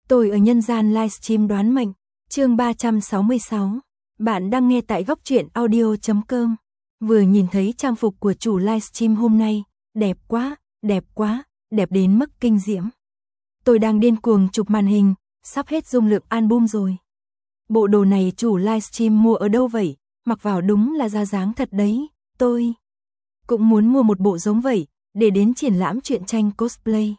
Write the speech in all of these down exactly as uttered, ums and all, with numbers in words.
Tôi ở nhân gian livestream đoán mệnh, chương ba trăm sáu mươi sáu. Bạn đang nghe tại góc truyện audio chấm com. Vừa nhìn thấy trang phục của chủ livestream hôm nay, đẹp quá, đẹp quá, đẹp đến mức kinh diễm. Tôi đang điên cuồng chụp màn hình, sắp hết dung lượng album rồi. Bộ đồ này chủ livestream mua ở đâu vậy? Mặc vào đúng là ra dáng thật đấy. Tôi cũng muốn mua một bộ giống vậy, để đến triển lãm truyện tranh cosplay.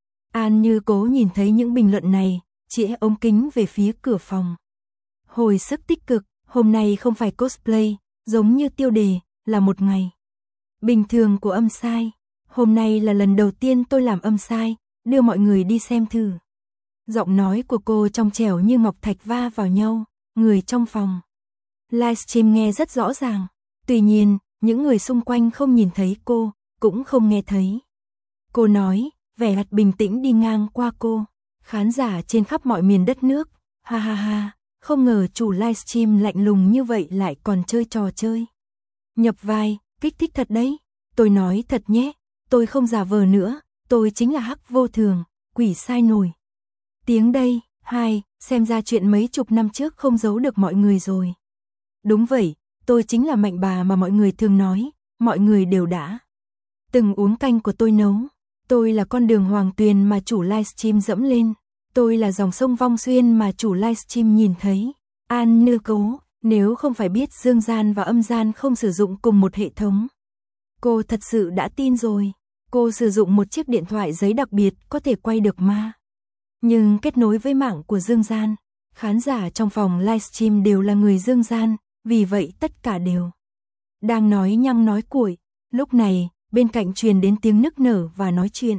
An Như Cố nhìn thấy những bình luận này, chĩa ống kính về phía cửa phòng. Hồi sức tích cực, hôm nay không phải cosplay, giống như tiêu đề, là một ngày bình thường của âm sai. Hôm nay là lần đầu tiên tôi làm âm sai, đưa mọi người đi xem thử. Giọng nói của cô trong trẻo như ngọc thạch va vào nhau, người trong phòng livestream nghe rất rõ ràng. Tuy nhiên, những người xung quanh không nhìn thấy cô, cũng không nghe thấy. Cô nói, vẻ mặt bình tĩnh đi ngang qua cô. Khán giả trên khắp mọi miền đất nước, ha ha ha, không ngờ chủ livestream lạnh lùng như vậy lại còn chơi trò chơi. Nhập vai, kích thích thật đấy. Tôi nói thật nhé, tôi không giả vờ nữa, tôi chính là Hắc Vô Thường, quỷ sai nổi tiếng đây. Hai, xem ra chuyện mấy chục năm trước không giấu được mọi người rồi. Đúng vậy, tôi chính là Mạnh Bà mà mọi người thường nói, mọi người đều đã từng uống canh của tôi nấu. Tôi là con đường Hoàng Tuyền mà chủ livestream dẫm lên. Tôi là dòng sông Vong Xuyên mà chủ livestream nhìn thấy. An Như Cố, nếu không phải biết dương gian và âm gian không sử dụng cùng một hệ thống, cô thật sự đã tin rồi. Cô sử dụng một chiếc điện thoại giấy đặc biệt có thể quay được ma, nhưng kết nối với mạng của dương gian. Khán giả trong phòng livestream đều là người dương gian, vì vậy tất cả đều đang nói nhăng nói cuội. Lúc này, bên cạnh truyền đến tiếng nức nở và nói chuyện.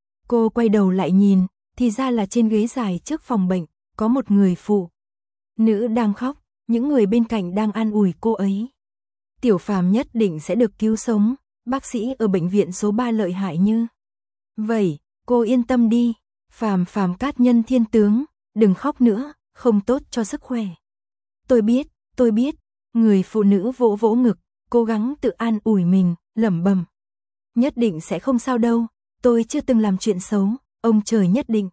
Cô quay đầu lại nhìn, thì ra là trên ghế dài trước phòng bệnh, có một người phụ nữ đang khóc, những người bên cạnh đang an ủi cô ấy. Tiểu Phàm nhất định sẽ được cứu sống, bác sĩ ở bệnh viện số ba lợi hại như vậy, cô yên tâm đi. Phàm Phàm cát nhân thiên tướng, đừng khóc nữa, không tốt cho sức khỏe. Tôi biết, tôi biết. Người phụ nữ vỗ vỗ ngực, cố gắng tự an ủi mình, lẩm bẩm. Nhất định sẽ không sao đâu, tôi chưa từng làm chuyện xấu, ông trời nhất định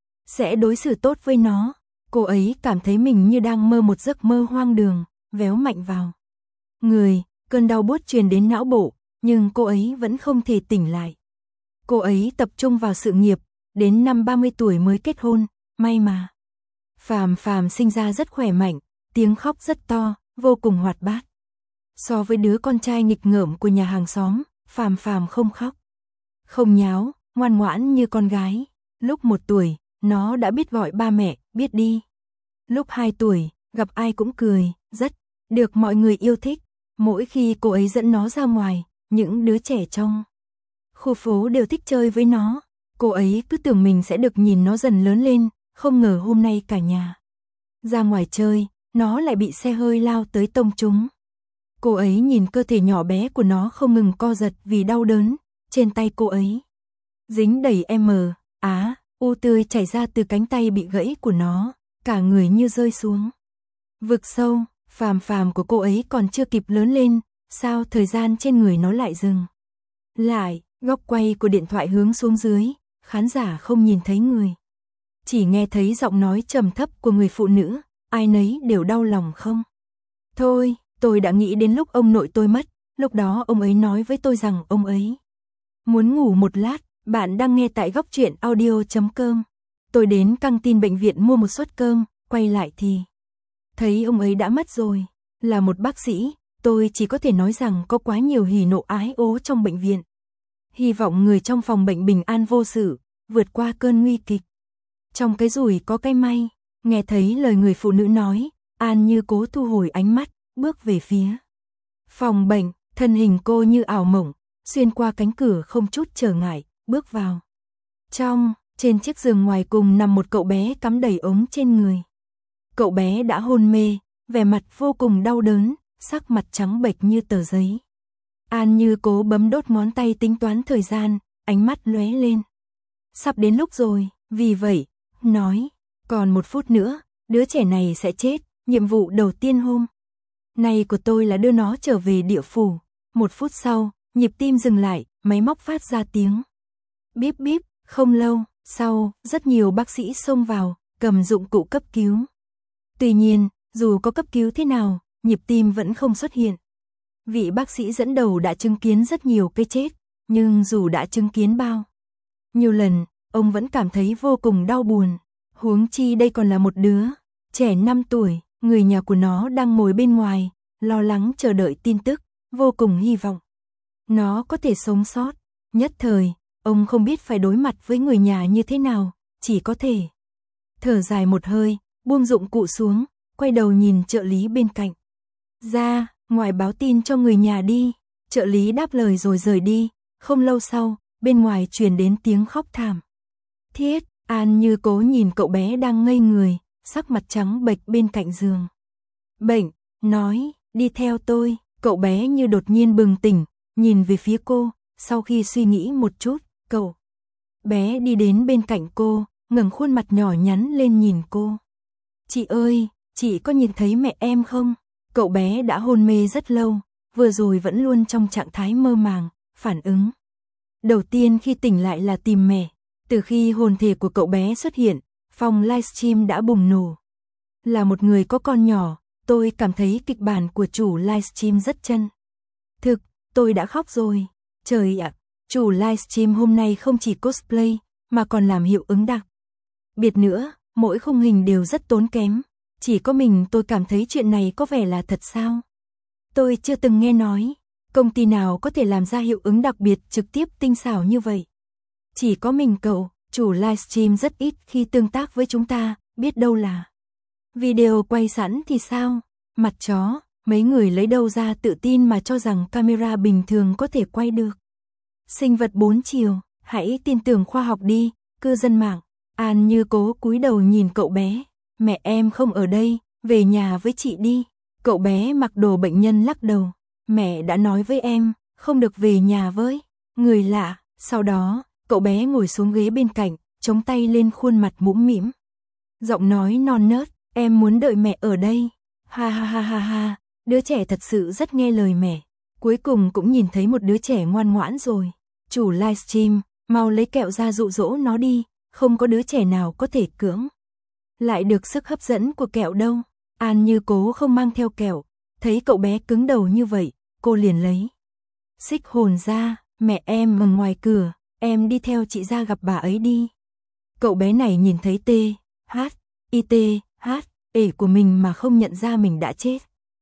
sẽ đối xử tốt với nó. Cô ấy cảm thấy mình như đang mơ một giấc mơ hoang đường, véo mạnh vào người, cơn đau buốt truyền đến não bộ, nhưng cô ấy vẫn không thể tỉnh lại. Cô ấy tập trung vào sự nghiệp, đến năm ba mươi tuổi mới kết hôn, may mà. Phàm Phàm sinh ra rất khỏe mạnh, tiếng khóc rất to, vô cùng hoạt bát. So với đứa con trai nghịch ngợm của nhà hàng xóm, Phàm Phàm không khóc, không nháo, ngoan ngoãn như con gái. Lúc một tuổi, nó đã biết gọi ba mẹ, biết đi. Lúc hai tuổi, gặp ai cũng cười, rất được mọi người yêu thích. Mỗi khi cô ấy dẫn nó ra ngoài, những đứa trẻ trong khu phố đều thích chơi với nó. Cô ấy cứ tưởng mình sẽ được nhìn nó dần lớn lên, không ngờ hôm nay cả nhà ra ngoài chơi, nó lại bị xe hơi lao tới tông trúng. Cô ấy nhìn cơ thể nhỏ bé của nó không ngừng co giật vì đau đớn, trên tay cô ấy dính đầy M, á, u tươi chảy ra từ cánh tay bị gãy của nó, cả người như rơi xuống vực sâu. Phàm Phàm của cô ấy còn chưa kịp lớn lên, sao thời gian trên người nó lại dừng lại. Góc quay của điện thoại hướng xuống dưới, khán giả không nhìn thấy người, chỉ nghe thấy giọng nói trầm thấp của người phụ nữ, ai nấy đều đau lòng không thôi. Tôi đã nghĩ đến lúc ông nội tôi mất, lúc đó ông ấy nói với tôi rằng ông ấy muốn ngủ một lát. Bạn đang nghe tại góc truyện audio chấm com. Tôi đến căng tin bệnh viện mua một suất cơm, quay lại thì thấy ông ấy đã mất rồi. Là một bác sĩ, tôi chỉ có thể nói rằng có quá nhiều hỉ nộ ái ố trong bệnh viện. Hy vọng người trong phòng bệnh bình an vô sự, vượt qua cơn nguy kịch. Trong cái rủi có cái may, nghe thấy lời người phụ nữ nói, An Như Cố thu hồi ánh mắt, bước về phía phòng bệnh, thân hình cô như ảo mộng, xuyên qua cánh cửa không chút trở ngại, bước vào trong. Trên chiếc giường ngoài cùng nằm một cậu bé cắm đầy ống trên người. Cậu bé đã hôn mê, vẻ mặt vô cùng đau đớn, sắc mặt trắng bệch như tờ giấy. An Như Cố bấm đốt ngón tay tính toán thời gian, ánh mắt lóe lên. Sắp đến lúc rồi, vì vậy, nói, còn một phút nữa, đứa trẻ này sẽ chết, nhiệm vụ đầu tiên hôm nay của tôi là đưa nó trở về địa phủ. Một phút sau, nhịp tim dừng lại, máy móc phát ra tiếng bíp bíp. Không lâu sau, rất nhiều bác sĩ xông vào, cầm dụng cụ cấp cứu. Tuy nhiên, dù có cấp cứu thế nào, nhịp tim vẫn không xuất hiện. Vị bác sĩ dẫn đầu đã chứng kiến rất nhiều cái chết, nhưng dù đã chứng kiến bao nhiều lần, ông vẫn cảm thấy vô cùng đau buồn. Huống chi đây còn là một đứa trẻ năm tuổi, người nhà của nó đang ngồi bên ngoài, lo lắng chờ đợi tin tức, vô cùng hy vọng nó có thể sống sót. Nhất thời, ông không biết phải đối mặt với người nhà như thế nào, chỉ có thể thở dài một hơi, buông dụng cụ xuống, quay đầu nhìn trợ lý bên cạnh. Ra, ngoài báo tin cho người nhà đi. Trợ lý đáp lời rồi rời đi. Không lâu sau, bên ngoài truyền đến tiếng khóc thảm thiết. An Như Cố nhìn cậu bé đang ngây người, sắc mặt trắng bệch bên cạnh giường bệnh, nói, đi theo tôi. Cậu bé như đột nhiên bừng tỉnh, nhìn về phía cô, sau khi suy nghĩ một chút, cậu bé đi đến bên cạnh cô, ngẩng khuôn mặt nhỏ nhắn lên nhìn cô. Chị ơi, chị có nhìn thấy mẹ em không? Cậu bé đã hôn mê rất lâu, vừa rồi vẫn luôn trong trạng thái mơ màng, phản ứng đầu tiên khi tỉnh lại là tìm mẹ. Từ khi hồn thể của cậu bé xuất hiện, phòng livestream đã bùng nổ. Là một người có con nhỏ, tôi cảm thấy kịch bản của chủ livestream rất chân thực, tôi đã khóc rồi. Trời ạ, chủ livestream hôm nay không chỉ cosplay, mà còn làm hiệu ứng đặc biệt nữa, mỗi khung hình đều rất tốn kém. Chỉ có mình tôi cảm thấy chuyện này có vẻ là thật sao? Tôi chưa từng nghe nói, công ty nào có thể làm ra hiệu ứng đặc biệt trực tiếp tinh xảo như vậy. Chỉ có mình cậu, chủ livestream rất ít khi tương tác với chúng ta, biết đâu là video quay sẵn thì sao? Mặt chó, mấy người lấy đâu ra tự tin mà cho rằng camera bình thường có thể quay được sinh vật bốn chiều, hãy tin tưởng khoa học đi, cư dân mạng. An Như Cố cúi đầu nhìn cậu bé, mẹ em không ở đây, về nhà với chị đi. Cậu bé mặc đồ bệnh nhân lắc đầu, mẹ đã nói với em, không được về nhà với người lạ. Sau đó, cậu bé ngồi xuống ghế bên cạnh, chống tay lên khuôn mặt mũm mĩm. Giọng nói non nớt, em muốn đợi mẹ ở đây. Ha ha ha ha ha, đứa trẻ thật sự rất nghe lời mẹ. Cuối cùng cũng nhìn thấy một đứa trẻ ngoan ngoãn rồi. Chủ livestream, mau lấy kẹo ra dụ dỗ nó đi, không có đứa trẻ nào có thể cưỡng lại được sức hấp dẫn của kẹo đâu. An Như Cố không mang theo kẹo, thấy cậu bé cứng đầu như vậy, cô liền lấy xích hồn ra, mẹ em ở ngoài cửa, em đi theo chị ra gặp bà ấy đi. Cậu bé này nhìn thấy T, H, I T, H, ể của mình mà không nhận ra mình đã chết.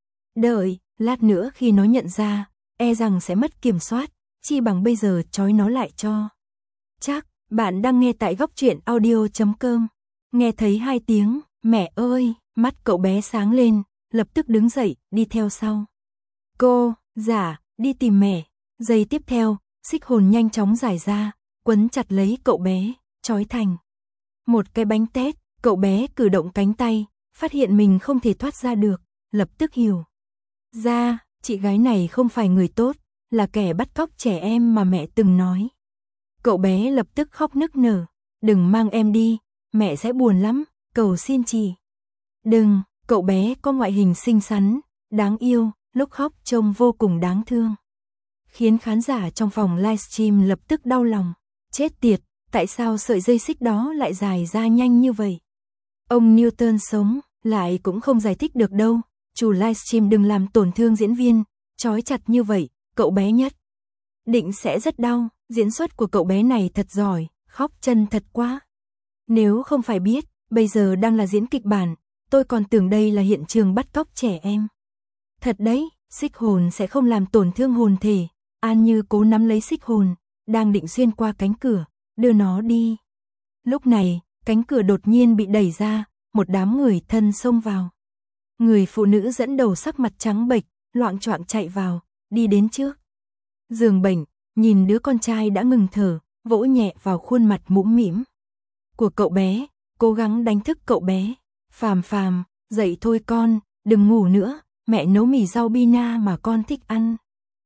Đợi, lát nữa khi nó nhận ra, e rằng sẽ mất kiểm soát, chi bằng bây giờ trói nó lại cho chắc. Bạn đang nghe tại góc truyện audio chấm com. Nghe thấy hai tiếng, mẹ ơi, mắt cậu bé sáng lên, lập tức đứng dậy, đi theo sau. Cô, dạ, đi tìm mẹ. Giây tiếp theo, xích hồn nhanh chóng giải ra, quấn chặt lấy cậu bé, trói thành một cái bánh tét. Cậu bé cử động cánh tay, phát hiện mình không thể thoát ra được, lập tức hiểu ra, chị gái này không phải người tốt, là kẻ bắt cóc trẻ em mà mẹ từng nói. Cậu bé lập tức khóc nức nở, đừng mang em đi, mẹ sẽ buồn lắm, cầu xin chị. Đừng, cậu bé có ngoại hình xinh xắn, đáng yêu, lúc khóc trông vô cùng đáng thương. Khiến khán giả trong phòng livestream lập tức đau lòng, chết tiệt, tại sao sợi dây xích đó lại dài ra nhanh như vậy? Ông Newton sống, lại cũng không giải thích được đâu, chủ livestream đừng làm tổn thương diễn viên, trói chặt như vậy, cậu bé nhất định sẽ rất đau. Diễn xuất của cậu bé này thật giỏi, khóc chân thật quá. Nếu không phải biết, bây giờ đang là diễn kịch bản, tôi còn tưởng đây là hiện trường bắt cóc trẻ em. Thật đấy, xích hồn sẽ không làm tổn thương hồn thể. An Như Cố nắm lấy xích hồn, đang định xuyên qua cánh cửa, đưa nó đi. Lúc này, cánh cửa đột nhiên bị đẩy ra, một đám người thân xông vào. Người phụ nữ dẫn đầu sắc mặt trắng bệch, loạng choạng chạy vào, đi đến trước giường bệnh, nhìn đứa con trai đã ngừng thở, vỗ nhẹ vào khuôn mặt mũm mĩm của cậu bé, cố gắng đánh thức cậu bé. Phàm Phàm, dậy thôi con, đừng ngủ nữa, mẹ nấu mì rau bina mà con thích ăn.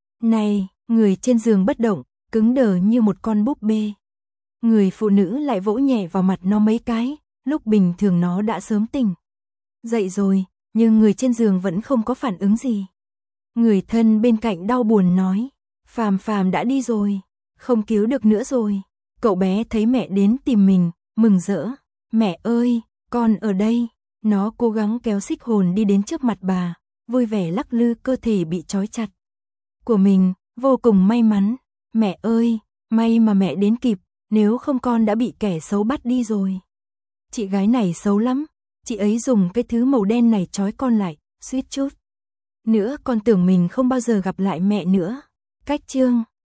Này, người trên giường bất động, cứng đờ như một con búp bê. Người phụ nữ lại vỗ nhẹ vào mặt nó mấy cái, lúc bình thường nó đã sớm tỉnh dậy rồi, nhưng người trên giường vẫn không có phản ứng gì. Người thân bên cạnh đau buồn nói, Phàm Phàm đã đi rồi, không cứu được nữa rồi. Cậu bé thấy mẹ đến tìm mình, mừng rỡ, mẹ ơi, Con ở đây, nó cố gắng kéo Xích Hồn đi đến trước mặt bà, vui vẻ lắc lư cơ thể bị trói chặt của mình, vô cùng may mắn. Mẹ ơi, may mà mẹ đến kịp, nếu không con đã bị kẻ xấu bắt đi rồi. Chị gái này xấu lắm, chị ấy dùng cái thứ màu đen này trói con lại, suýt chút nữa con tưởng mình không bao giờ gặp lại mẹ nữa. Cách chương